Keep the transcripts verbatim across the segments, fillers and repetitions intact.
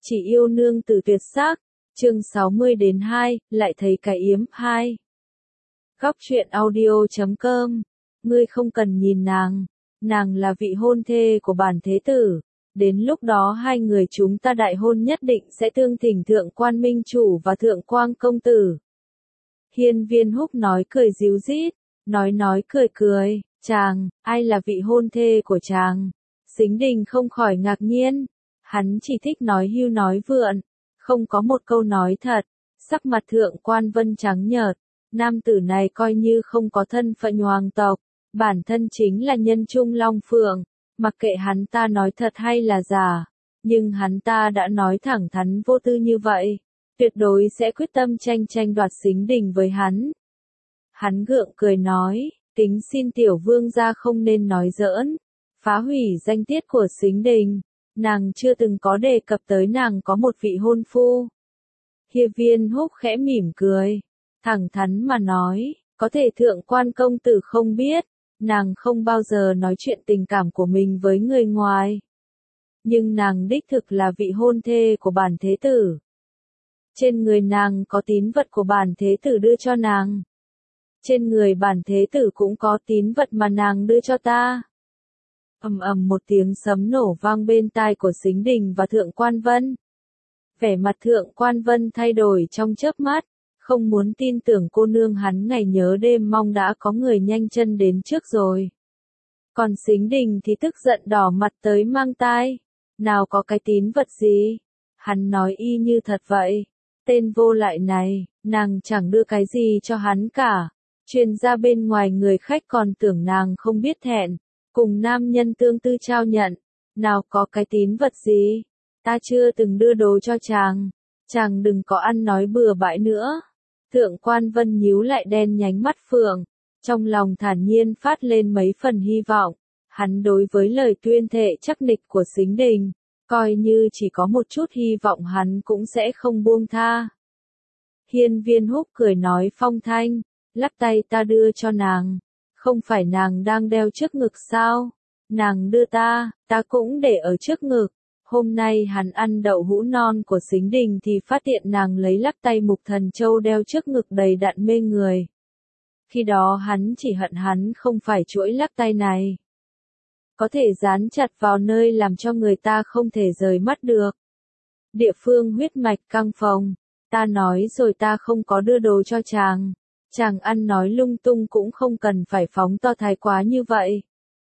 Chỉ yêu nương tử tuyệt sắc, chương sáu mươi đến hai, lại thấy cái yếm hai. Góc truyện audio chấm com, ngươi không cần nhìn nàng, nàng là vị hôn thê của bản thế tử, đến lúc đó hai người chúng ta đại hôn nhất định sẽ tương thỉnh thượng quan minh chủ và thượng quang công tử. Hiên Viên Húc nói cười ríu rít, nói nói cười cười, chàng, ai là vị hôn thê của chàng? Sính Đình không khỏi ngạc nhiên, hắn chỉ thích nói hưu nói vượn, không có một câu nói thật, sắc mặt thượng quan vân trắng nhợt, nam tử này coi như không có thân phận hoàng tộc, bản thân chính là nhân trung long phượng, mặc kệ hắn ta nói thật hay là giả, nhưng hắn ta đã nói thẳng thắn vô tư như vậy, tuyệt đối sẽ quyết tâm tranh tranh đoạt Sính Đình với hắn. Hắn gượng cười nói, kính xin tiểu vương gia không nên nói giỡn, phá hủy danh tiết của Sính Đình, nàng chưa từng có đề cập tới nàng có một vị hôn phu. Hiên Viên Húc khẽ mỉm cười, thẳng thắn mà nói, có thể thượng quan công tử không biết, nàng không bao giờ nói chuyện tình cảm của mình với người ngoài. Nhưng nàng đích thực là vị hôn thê của bản thế tử. Trên người nàng có tín vật của bản thế tử đưa cho nàng. Trên người bản thế tử cũng có tín vật mà nàng đưa cho ta. Ầm ầm một tiếng sấm nổ vang bên tai của Sính Đình và Thượng Quan Vân. Vẻ mặt Thượng Quan Vân thay đổi trong chớp mắt, không muốn tin tưởng cô nương hắn ngày nhớ đêm mong đã có người nhanh chân đến trước rồi. Còn Sính Đình thì tức giận đỏ mặt tới mang tai, nào có cái tín vật gì? Hắn nói y như thật vậy, tên vô lại này, nàng chẳng đưa cái gì cho hắn cả, truyền ra bên ngoài người khách còn tưởng nàng không biết thẹn. Cùng nam nhân tương tư trao nhận, nào có cái tín vật gì, ta chưa từng đưa đồ cho chàng, chàng đừng có ăn nói bừa bãi nữa. Thượng quan Vân nhíu lại đen nhánh mắt phượng, trong lòng thản nhiên phát lên mấy phần hy vọng, hắn đối với lời tuyên thệ chắc nịch của Sính Đình, coi như chỉ có một chút hy vọng hắn cũng sẽ không buông tha. Hiên Viên Húc cười nói phong thanh, lắc tay ta đưa cho nàng. Không phải nàng đang đeo trước ngực sao? Nàng đưa ta, ta cũng để ở trước ngực. Hôm nay hắn ăn đậu hũ non của Sính Đình thì phát hiện nàng lấy lắc tay mục thần châu đeo trước ngực đầy đặn mê người. Khi đó hắn chỉ hận hắn không phải chuỗi lắc tay này. Có thể dán chặt vào nơi làm cho người ta không thể rời mắt được. Địa phương huyết mạch căng phồng, ta nói rồi ta không có đưa đồ cho chàng. Chàng ăn nói lung tung cũng không cần phải phóng to thái quá như vậy.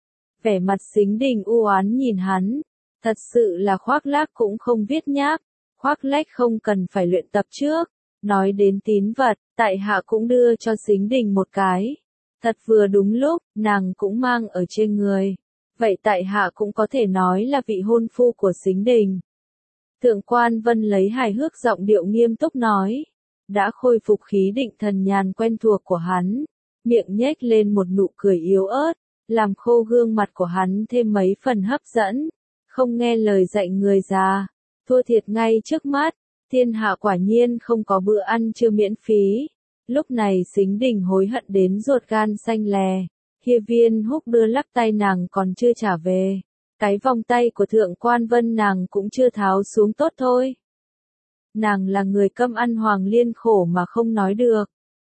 Vẻ mặt Sính Đình u oán nhìn hắn, thật sự là khoác lác cũng không viết nháp, khoác lách không cần phải luyện tập trước. Nói đến tín vật, tại hạ cũng đưa cho Sính Đình một cái. Thật vừa đúng lúc, nàng cũng mang ở trên người. Vậy tại hạ cũng có thể nói là vị hôn phu của Sính Đình. Thượng quan Vân lấy hài hước giọng điệu nghiêm túc nói. Đã khôi phục khí định thần nhàn quen thuộc của hắn, miệng nhếch lên một nụ cười yếu ớt, làm khô gương mặt của hắn thêm mấy phần hấp dẫn, không nghe lời dạy người già, thua thiệt ngay trước mắt, thiên hạ quả nhiên không có bữa ăn trưa miễn phí. Lúc này Sính Đình hối hận đến ruột gan xanh lè, Hiên Viên Húc đưa lắc tay nàng còn chưa trả về, cái vòng tay của Thượng quan Vân nàng cũng chưa tháo xuống tốt thôi. Nàng là người câm ăn hoàng liên khổ mà không nói được.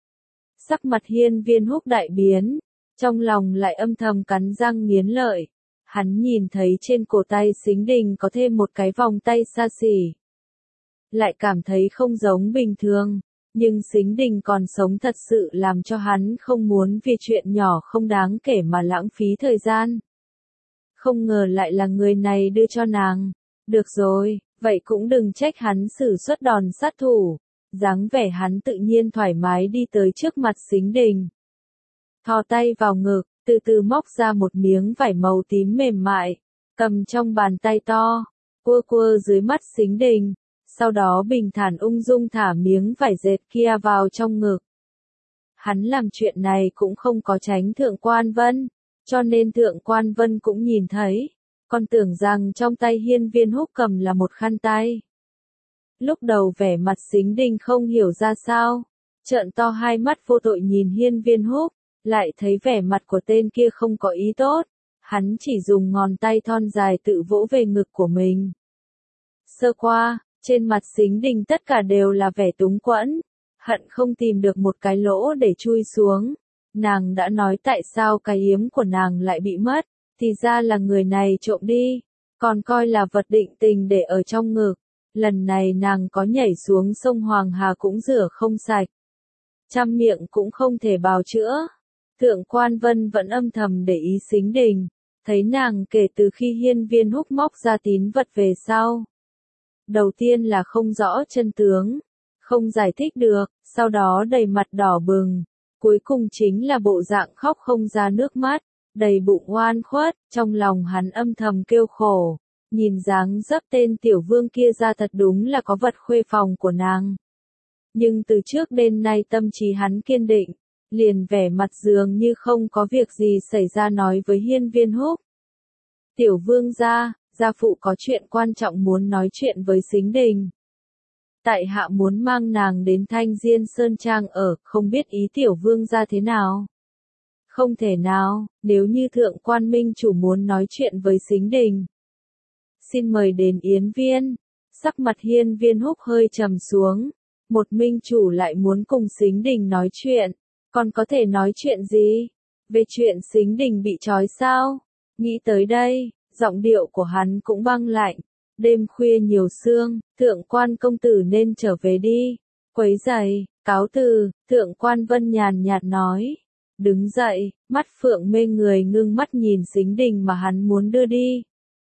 Sắc mặt Hiên Viên Húc đại biến, trong lòng lại âm thầm cắn răng nghiến lợi. Hắn nhìn thấy trên cổ tay Sính Đình có thêm một cái vòng tay xa xỉ. Lại cảm thấy không giống bình thường, nhưng Sính Đình còn sống thật sự làm cho hắn không muốn vì chuyện nhỏ không đáng kể mà lãng phí thời gian. Không ngờ lại là người này đưa cho nàng. Được rồi. Vậy cũng đừng trách hắn sử xuất đòn sát thủ, dáng vẻ hắn tự nhiên thoải mái đi tới trước mặt Sính Đình. Thò tay vào ngực, từ từ móc ra một miếng vải màu tím mềm mại, cầm trong bàn tay to, quơ quơ dưới mắt Sính Đình, sau đó bình thản ung dung thả miếng vải dệt kia vào trong ngực. Hắn làm chuyện này cũng không có tránh Thượng quan Vân, cho nên Thượng quan Vân cũng nhìn thấy. Còn tưởng rằng trong tay Hiên Viên Húc cầm là một khăn tay. Lúc đầu vẻ mặt Sính Đình không hiểu ra sao, trợn to hai mắt vô tội nhìn Hiên Viên Húc, lại thấy vẻ mặt của tên kia không có ý tốt, hắn chỉ dùng ngón tay thon dài tự vỗ về ngực của mình. Sơ qua, Trên mặt Sính Đình tất cả đều là vẻ túng quẫn, hận không tìm được một cái lỗ để chui xuống. Nàng đã nói tại sao cái yếm của nàng lại bị mất, thì ra là người này trộm đi, còn coi là vật định tình để ở trong ngực. Lần này nàng có nhảy xuống sông Hoàng Hà cũng rửa không sạch. Trăm miệng cũng không thể bào chữa. Thượng Quan Vân vẫn âm thầm để ý Sính Đình, thấy nàng kể từ khi Hiên Viên Húc móc ra tín vật về sau. Đầu tiên là không rõ chân tướng, không giải thích được, sau đó đầy mặt đỏ bừng, cuối cùng chính là bộ dạng khóc không ra nước mắt, đầy bụng oan khuất, trong lòng hắn âm thầm kêu khổ, nhìn dáng dấp tên tiểu vương kia ra thật đúng là có vật khuê phòng của nàng. Nhưng từ trước đến nay tâm trí hắn kiên định, liền vẻ mặt dường như không có việc gì xảy ra nói với Hiên Viên Húc. Tiểu vương gia, gia phụ có chuyện quan trọng muốn nói chuyện với Sính Đình. Tại hạ muốn mang nàng đến Thanh Diên Sơn Trang ở, không biết ý tiểu vương gia thế nào. Không thể nào, nếu như thượng quan minh chủ muốn nói chuyện với Sính Đình. Xin mời đến yến viên. Sắc mặt Hiên Viên Húc hơi trầm xuống. Một minh chủ lại muốn cùng Sính Đình nói chuyện. Còn có thể nói chuyện gì? Về chuyện Sính Đình bị trói sao? Nghĩ tới đây, giọng điệu của hắn cũng băng lạnh. Đêm khuya nhiều sương, thượng quan công tử nên trở về đi. Quấy giày, cáo từ, thượng quan Vân nhàn nhạt nói. Đứng dậy, mắt phượng mê người ngưng mắt nhìn Sính Đình mà hắn muốn đưa đi.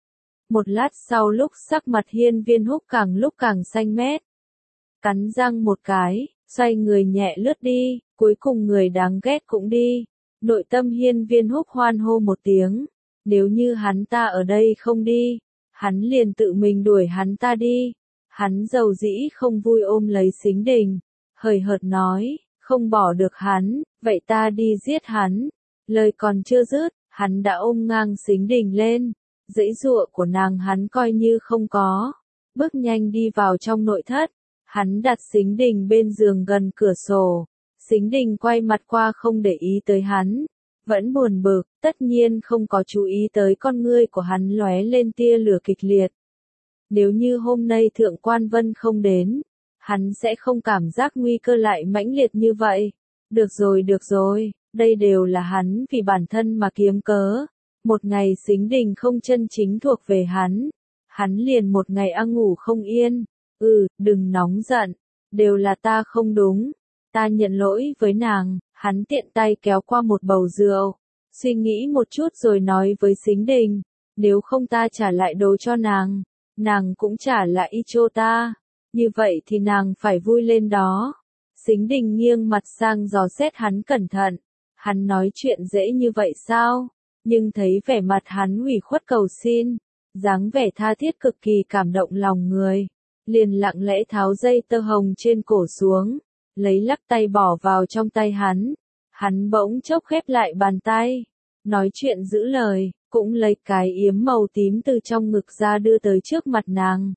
Một lát sau lúc sắc mặt Hiên Viên Húc càng lúc càng xanh mét. Cắn răng một cái, xoay người nhẹ lướt đi, cuối cùng người đáng ghét cũng đi. Nội tâm Hiên Viên Húc hoan hô một tiếng. Nếu như hắn ta ở đây không đi, hắn liền tự mình đuổi hắn ta đi. Hắn dầu dĩ không vui ôm lấy Sính Đình, hời hợt nói, không bỏ được hắn, vậy ta đi giết hắn. Lời còn chưa dứt, hắn đã ôm ngang Sính Đình lên, giãy giụa của nàng hắn coi như không có. Bước nhanh đi vào trong nội thất, hắn đặt Sính Đình bên giường gần cửa sổ. Sính Đình quay mặt qua không để ý tới hắn, vẫn buồn bực, tất nhiên không có chú ý tới con ngươi của hắn lóe lên tia lửa kịch liệt. Nếu như hôm nay Thượng Quan Vân không đến, hắn sẽ không cảm giác nguy cơ lại mãnh liệt như vậy. Được rồi được rồi, đây đều là hắn vì bản thân mà kiếm cớ. Một ngày Sính Đình không chân chính thuộc về hắn, hắn liền một ngày ăn ngủ không yên. Ừ, đừng nóng giận, đều là ta không đúng. Ta nhận lỗi với nàng. Hắn tiện tay kéo qua một bầu rượu, suy nghĩ một chút rồi nói với Sính Đình, nếu không ta trả lại đồ cho nàng, nàng cũng trả lại y cho ta, như vậy thì nàng phải vui lên đó. Sính Đình nghiêng mặt sang dò xét hắn cẩn thận, hắn nói chuyện dễ như vậy sao, nhưng thấy vẻ mặt hắn ủy khuất cầu xin, dáng vẻ tha thiết cực kỳ cảm động lòng người, liền lặng lẽ tháo dây tơ hồng trên cổ xuống. Lấy lắc tay bỏ vào trong tay hắn, hắn bỗng chốc khép lại bàn tay, nói chuyện giữ lời, cũng lấy cái yếm màu tím từ trong ngực ra đưa tới trước mặt nàng.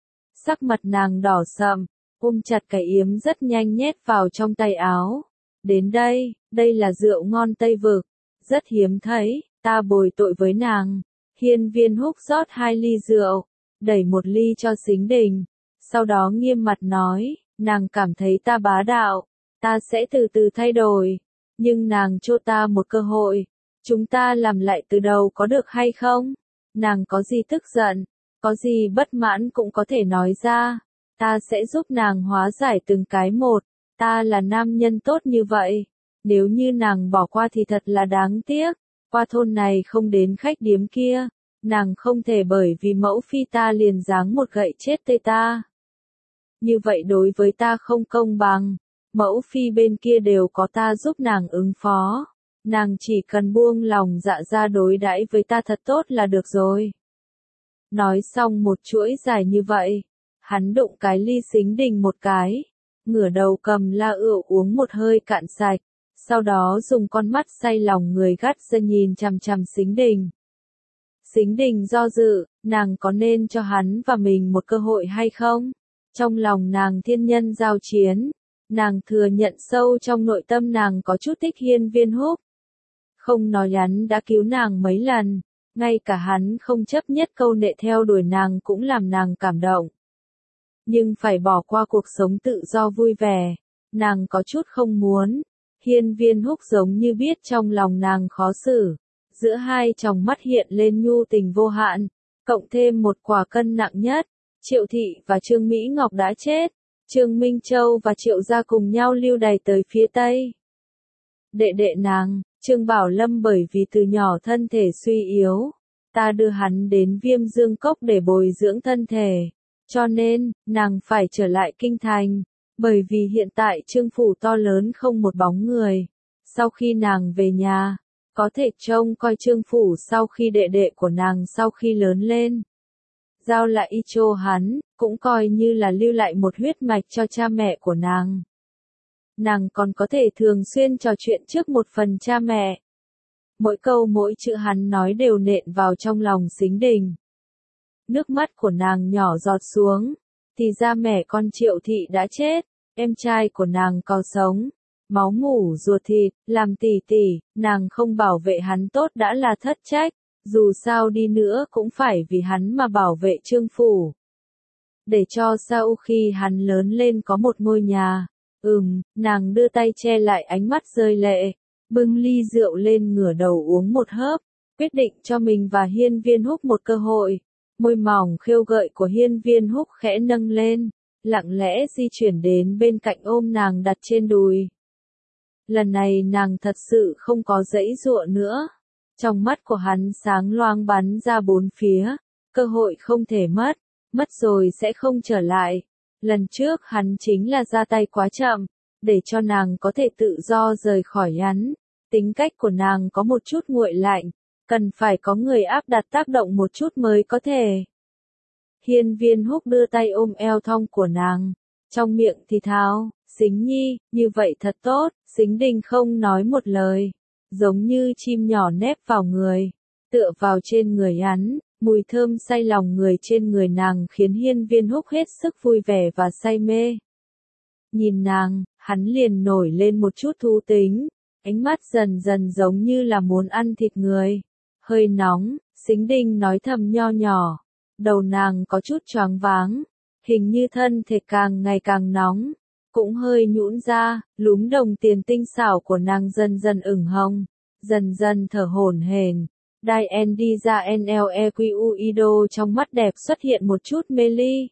Sắc mặt nàng đỏ sậm, ôm chặt cái yếm rất nhanh nhét vào trong tay áo. Đến đây, đây là rượu ngon Tây Vực, rất hiếm thấy, ta bồi tội với nàng. Hiên Viên Húc rót hai ly rượu, đẩy một ly cho Sính Đình, sau đó nghiêm mặt nói. Nàng cảm thấy ta bá đạo, ta sẽ từ từ thay đổi, nhưng nàng cho ta một cơ hội, chúng ta làm lại từ đầu có được hay không? Nàng có gì tức giận, có gì bất mãn cũng có thể nói ra, ta sẽ giúp nàng hóa giải từng cái một, ta là nam nhân tốt như vậy, nếu như nàng bỏ qua thì thật là đáng tiếc, qua thôn này không đến khách điếm kia, nàng không thể bởi vì mẫu phi ta liền giáng một gậy chết tê ta. Như vậy đối với ta không công bằng, mẫu phi bên kia đều có ta giúp nàng ứng phó, nàng chỉ cần buông lòng dạ ra đối đãi với ta thật tốt là được rồi. Nói xong một chuỗi dài như vậy, hắn đụng cái ly Sính Đình một cái, ngửa đầu cầm la rượu uống một hơi cạn sạch, sau đó dùng con mắt say lòng người gắt ra nhìn chằm chằm Sính Đình. Sính Đình do dự, nàng có nên cho hắn và mình một cơ hội hay không? Trong lòng nàng thiên nhân giao chiến, nàng thừa nhận sâu trong nội tâm nàng có chút thích Hiên Viên Húc. Không nói hắn đã cứu nàng mấy lần, ngay cả hắn không chấp nhất câu nệ theo đuổi nàng cũng làm nàng cảm động. nhưng phải bỏ qua cuộc sống tự do vui vẻ. Nàng có chút không muốn. Hiên Viên Húc giống như biết trong lòng nàng khó xử. Giữa hai tròng mắt hiện lên nhu tình vô hạn. Cộng thêm một quả cân nặng nhất. Triệu Thị và Trương Mỹ Ngọc đã chết. Trương Minh Châu và Triệu gia cùng nhau lưu đày tới phía Tây. Đệ đệ nàng, Trương Bảo Lâm bởi vì từ nhỏ thân thể suy yếu. Ta đưa hắn đến Viêm Dương Cốc để bồi dưỡng thân thể. Cho nên, nàng phải trở lại kinh thành. Bởi vì hiện tại Trương phủ to lớn không một bóng người. Sau khi nàng về nhà, có thể trông coi Trương phủ sau khi đệ đệ của nàng sau khi lớn lên. Giao lại y cho hắn, cũng coi như là lưu lại một huyết mạch cho cha mẹ của nàng. Nàng còn có thể thường xuyên trò chuyện trước một phần cha mẹ. Mỗi câu mỗi chữ hắn nói đều nện vào trong lòng Sính Đình. Nước mắt của nàng nhỏ giọt xuống, thì ra mẹ con Triệu Thị đã chết, em trai của nàng còn sống, máu mủ ruột thịt, làm tỷ tỷ, nàng không bảo vệ hắn tốt đã là thất trách, dù sao đi nữa cũng phải vì hắn mà bảo vệ Trương phủ. Để cho sau khi hắn lớn lên có một ngôi nhà, ừm, nàng đưa tay che lại ánh mắt rơi lệ, bưng ly rượu lên ngửa đầu uống một hớp, quyết định cho mình và Hiên Viên Húc một cơ hội. Môi mỏng khêu gợi của Hiên Viên Húc khẽ nâng lên, lặng lẽ di chuyển đến bên cạnh ôm nàng đặt trên đùi. Lần này nàng thật sự không có giãy giụa nữa. Trong mắt của hắn sáng loáng bắn ra bốn phía, cơ hội không thể mất, mất rồi sẽ không trở lại. Lần trước hắn chính là ra tay quá chậm, để cho nàng có thể tự do rời khỏi hắn. Tính cách của nàng có một chút nguội lạnh, cần phải có người áp đặt tác động một chút mới có thể. Hiên Viên Húc đưa tay ôm eo thon của nàng, trong miệng thì thào, Sính Nhi, như vậy thật tốt. Sính Đình không nói một lời, giống như chim nhỏ nép vào người, tựa vào trên người hắn, mùi thơm say lòng người trên người nàng khiến Hiên Viên Húc hết sức vui vẻ và say mê. Nhìn nàng, hắn liền nổi lên một chút thú tính, ánh mắt dần dần giống như là muốn ăn thịt người. Hơi nóng, Sính Đình nói thầm nho nhỏ, đầu nàng có chút choáng váng, hình như thân thể càng ngày càng nóng, cũng hơi nhũn ra, lúm đồng tiền tinh xảo của nàng dần dần ửng hồng, dần dần thở hổn hển. Đai en đi ra Nlequido trong mắt đẹp xuất hiện một chút mê ly.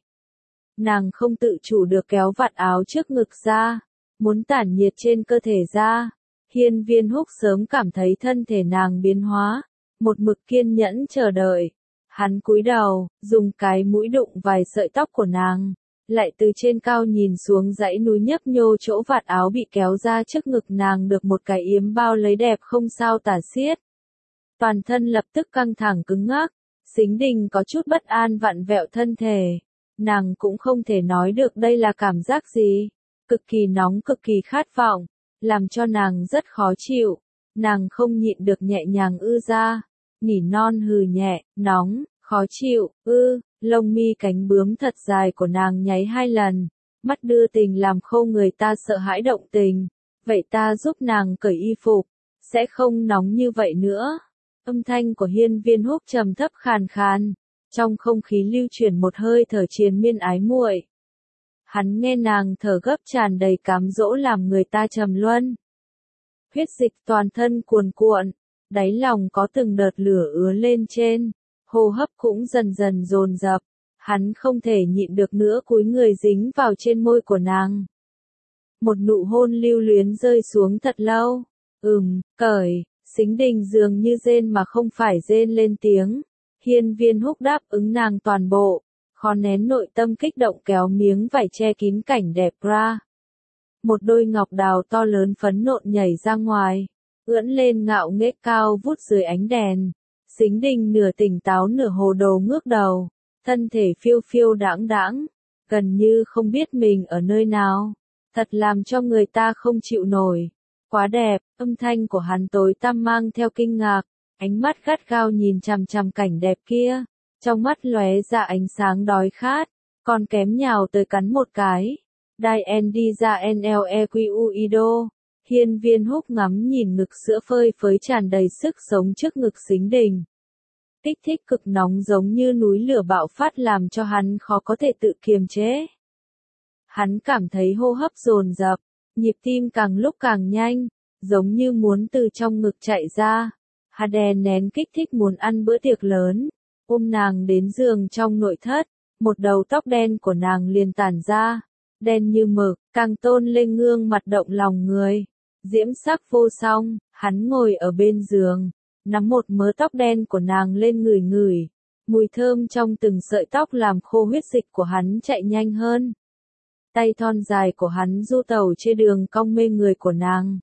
Nàng không tự chủ được kéo vạt áo trước ngực ra, muốn tản nhiệt trên cơ thể ra. Hiên Viên Húc sớm cảm thấy thân thể nàng biến hóa, một mực kiên nhẫn chờ đợi. Hắn cúi đầu, dùng cái mũi đụng vài sợi tóc của nàng, lại từ trên cao nhìn xuống dãy núi nhấp nhô chỗ vạt áo bị kéo ra trước ngực nàng được một cái yếm bao lấy đẹp không sao tả xiết. Toàn thân lập tức căng thẳng cứng ngắc, Sính Đình có chút bất an vặn vẹo thân thể. Nàng cũng không thể nói được đây là cảm giác gì, cực kỳ nóng cực kỳ khát vọng, làm cho nàng rất khó chịu. Nàng không nhịn được nhẹ nhàng ư ra, nỉ non hừ nhẹ, nóng, khó chịu, ư, lông mi cánh bướm thật dài của nàng nháy hai lần, mắt đưa tình làm khô người ta sợ hãi động tình. Vậy ta giúp nàng cởi y phục, sẽ không nóng như vậy nữa. Âm thanh của Hiên Viên Húc trầm thấp khàn khàn, trong không khí lưu chuyển một hơi thở triền miên ái muội. Hắn nghe nàng thở gấp tràn đầy cám dỗ làm người ta trầm luân. Huyết dịch toàn thân cuồn cuộn, đáy lòng có từng đợt lửa ứa lên trên, hô hấp cũng dần dần dồn dập. Hắn không thể nhịn được nữa cúi người dính vào trên môi của nàng. Một nụ hôn lưu luyến rơi xuống thật lâu. Ừm, cởi. Sính Đình dường như rên mà không phải rên lên tiếng. Hiên Viên Húc đáp ứng nàng toàn bộ, khó nén nội tâm kích động kéo miếng vải che kín cảnh đẹp ra. Một đôi ngọc đào to lớn phấn nộn nhảy ra ngoài, ưỡn lên ngạo nghễ cao vút dưới ánh đèn. Sính Đình nửa tỉnh táo nửa hồ đồ ngước đầu, thân thể phiêu phiêu đãng đãng, gần như không biết mình ở nơi nào, thật làm cho người ta không chịu nổi. Quá đẹp, âm thanh của hắn tối tăm mang theo kinh ngạc, ánh mắt gắt gao nhìn chằm chằm cảnh đẹp kia, trong mắt lóe ra ánh sáng đói khát, còn kém nhào tới cắn một cái. Đai en đi ra Nlequido, Hiên Viên Húc ngắm nhìn ngực sữa phơi phới tràn đầy sức sống trước ngực Sính Đình. Kích thích cực nóng giống như núi lửa bạo phát làm cho hắn khó có thể tự kiềm chế. Hắn cảm thấy hô hấp dồn dập, nhịp tim càng lúc càng nhanh, giống như muốn từ trong ngực chạy ra. Hắn đè nén kích thích muốn ăn bữa tiệc lớn, ôm nàng đến giường trong nội thất, một đầu tóc đen của nàng liền tản ra, đen như mực, càng tôn lên gương mặt động lòng người. Diễm sắc vô song, hắn ngồi ở bên giường, nắm một mớ tóc đen của nàng lên ngửi ngửi, mùi thơm trong từng sợi tóc làm khô huyết dịch của hắn chạy nhanh hơn. Tay thon dài của hắn du tẩu trên đường cong mê người của nàng.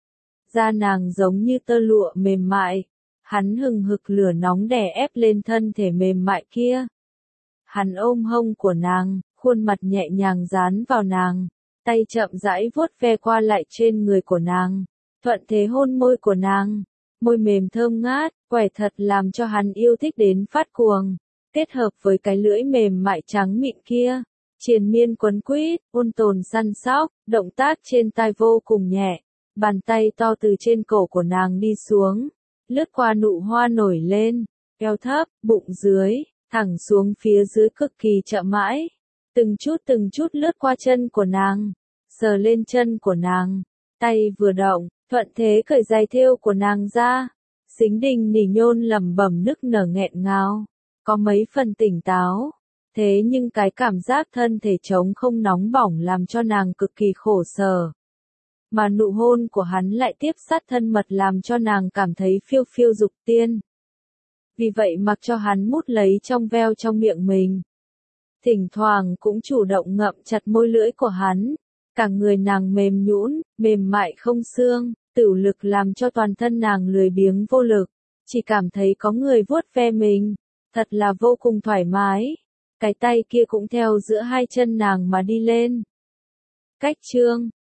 Da nàng giống như tơ lụa mềm mại, hắn hừng hực lửa nóng đè ép lên thân thể mềm mại kia. Hắn ôm hông của nàng, khuôn mặt nhẹ nhàng dán vào nàng, tay chậm rãi vuốt ve qua lại trên người của nàng, thuận thế hôn môi của nàng, môi mềm thơm ngát, quẻ thật làm cho hắn yêu thích đến phát cuồng, kết hợp với cái lưỡi mềm mại trắng mịn kia, triền miên quấn quýt, ôn tồn săn sóc, động tác trên tai vô cùng nhẹ, bàn tay to từ trên cổ của nàng đi xuống, lướt qua nụ hoa nổi lên, eo thấp, bụng dưới, thẳng xuống phía dưới cực kỳ chậm mãi, từng chút từng chút lướt qua chân của nàng, sờ lên chân của nàng, tay vừa động, thuận thế cởi giày thêu của nàng ra, Sính Đình nỉ nhôn lẩm bẩm nức nở nghẹn ngào, có mấy phần tỉnh táo, thế nhưng cái cảm giác thân thể trống không nóng bỏng làm cho nàng cực kỳ khổ sở. Mà nụ hôn của hắn lại tiếp sát thân mật làm cho nàng cảm thấy phiêu phiêu dục tiên. Vì vậy mặc cho hắn mút lấy trong veo trong miệng mình. Thỉnh thoảng cũng chủ động ngậm chặt môi lưỡi của hắn. Cả người nàng mềm nhũn, mềm mại không xương, tửu lực làm cho toàn thân nàng lười biếng vô lực. Chỉ cảm thấy có người vuốt ve mình. Thật là vô cùng thoải mái. Cái tay kia cũng theo giữa hai chân nàng mà đi lên. Cách chương